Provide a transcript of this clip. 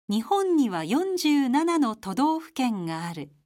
日本には47の都道府県がある。